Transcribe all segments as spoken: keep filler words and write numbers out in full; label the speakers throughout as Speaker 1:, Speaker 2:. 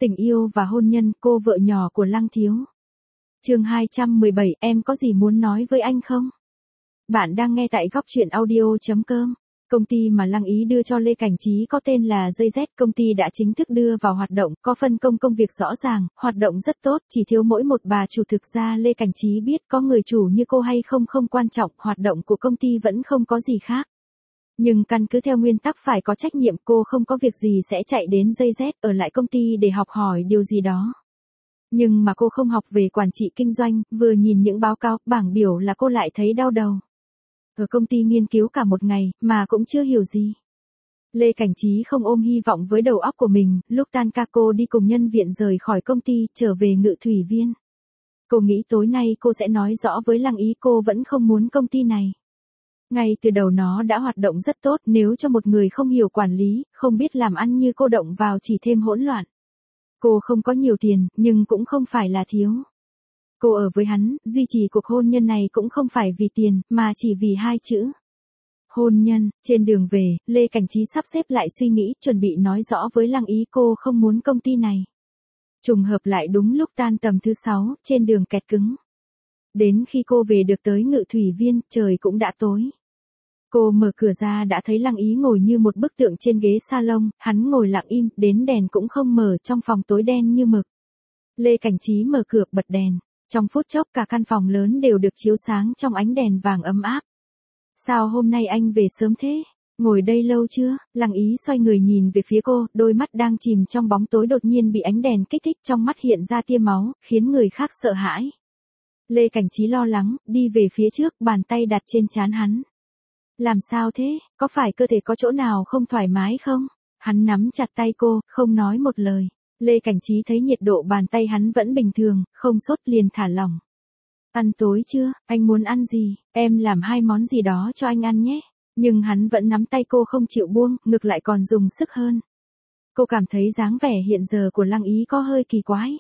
Speaker 1: Tình yêu và hôn nhân, cô vợ nhỏ của Lăng Thiếu. Chương hai trăm mười bảy, em có gì muốn nói với anh không? Bạn đang nghe tại góc truyện audio chấm com. Công ty mà Lăng Ý đưa cho Lê Cảnh Trí có tên là gi dét, công ty đã chính thức đưa vào hoạt động, có phân công công việc rõ ràng, hoạt động rất tốt, chỉ thiếu mỗi một bà chủ. Thực ra Lê Cảnh Trí biết có người chủ như cô hay không không quan trọng, hoạt động của công ty vẫn không có gì khác. Nhưng căn cứ theo nguyên tắc phải có trách nhiệm, cô không có việc gì sẽ chạy đến gi dét, ở lại công ty để học hỏi điều gì đó. Nhưng mà cô không học về quản trị kinh doanh, vừa nhìn những báo cáo, bảng biểu là cô lại thấy đau đầu. Ở công ty nghiên cứu cả một ngày, mà cũng chưa hiểu gì. Lê Cảnh Trí không ôm hy vọng với đầu óc của mình, lúc tan ca cô đi cùng nhân viên rời khỏi công ty, trở về Ngự Thủy Viên. Cô nghĩ tối nay cô sẽ nói rõ với Lăng Ý cô vẫn không muốn công ty này. Ngay từ đầu nó đã hoạt động rất tốt, nếu cho một người không hiểu quản lý, không biết làm ăn như cô động vào chỉ thêm hỗn loạn. Cô không có nhiều tiền, nhưng cũng không phải là thiếu. Cô ở với hắn, duy trì cuộc hôn nhân này cũng không phải vì tiền, mà chỉ vì hai chữ. Hôn nhân. Trên đường về, Lê Cảnh Trí sắp xếp lại suy nghĩ, chuẩn bị nói rõ với Lăng Ý cô không muốn công ty này. Trùng hợp lại đúng lúc tan tầm thứ sáu, trên đường kẹt cứng. Đến khi cô về được tới Ngự Thủy Viên, trời cũng đã tối. Cô mở cửa ra đã thấy Lăng Ý ngồi như một bức tượng trên ghế salon, hắn ngồi lặng im, đến đèn cũng không mở, trong phòng tối đen như mực. Lê Cảnh Trí mở cửa, bật đèn. Trong phút chốc cả căn phòng lớn đều được chiếu sáng trong ánh đèn vàng ấm áp. Sao hôm nay anh về sớm thế? Ngồi đây lâu chưa? Lăng Ý xoay người nhìn về phía cô, đôi mắt đang chìm trong bóng tối đột nhiên bị ánh đèn kích thích, trong mắt hiện ra tia máu, khiến người khác sợ hãi. Lê Cảnh Trí lo lắng, đi về phía trước, bàn tay đặt trên trán hắn. Làm sao thế? Có phải cơ thể có chỗ nào không thoải mái không? Hắn nắm chặt tay cô, không nói một lời. Lê Cảnh Trí thấy nhiệt độ bàn tay hắn vẫn bình thường, không sốt, liền thả lỏng. Ăn tối chưa? Anh muốn ăn gì? Em làm hai món gì đó cho anh ăn nhé. Nhưng hắn vẫn nắm tay cô không chịu buông, ngược lại còn dùng sức hơn. Cô cảm thấy dáng vẻ hiện giờ của Lăng Ý có hơi kỳ quái.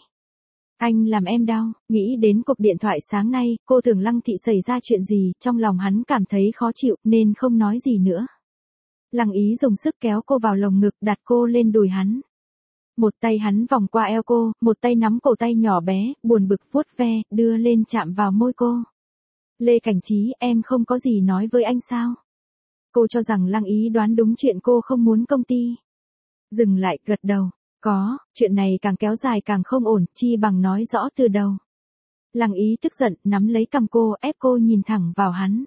Speaker 1: Anh làm em đau. Nghĩ đến cuộc điện thoại sáng nay, cô tưởng Lăng Thị xảy ra chuyện gì, trong lòng hắn cảm thấy khó chịu, nên không nói gì nữa. Lăng Ý dùng sức kéo cô vào lồng ngực, đặt cô lên đùi hắn. Một tay hắn vòng qua eo cô, một tay nắm cổ tay nhỏ bé, buồn bực vuốt ve, đưa lên chạm vào môi cô. Lê Cảnh Trí, em không có gì nói với anh sao? Cô cho rằng Lăng Ý đoán đúng chuyện cô không muốn công ty. Dừng lại, gật đầu. Có, chuyện này càng kéo dài càng không ổn, chi bằng nói rõ từ đầu. Lăng Ý tức giận, nắm lấy cằm cô, ép cô nhìn thẳng vào hắn.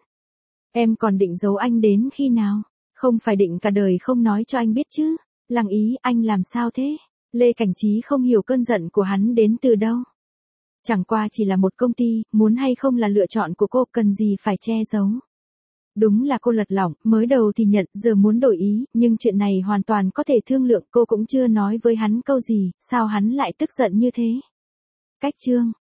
Speaker 1: Em còn định giấu anh đến khi nào? Không phải định cả đời không nói cho anh biết chứ? Lăng Ý, anh làm sao thế? Lê Cảnh Trí không hiểu cơn giận của hắn đến từ đâu. Chẳng qua chỉ là một công ty, muốn hay không là lựa chọn của cô, cần gì phải che giấu. Đúng là cô lật lỏng, mới đầu thì nhận, giờ muốn đổi ý, nhưng chuyện này hoàn toàn có thể thương lượng, cô cũng chưa nói với hắn câu gì, sao hắn lại tức giận như thế. Cách chương.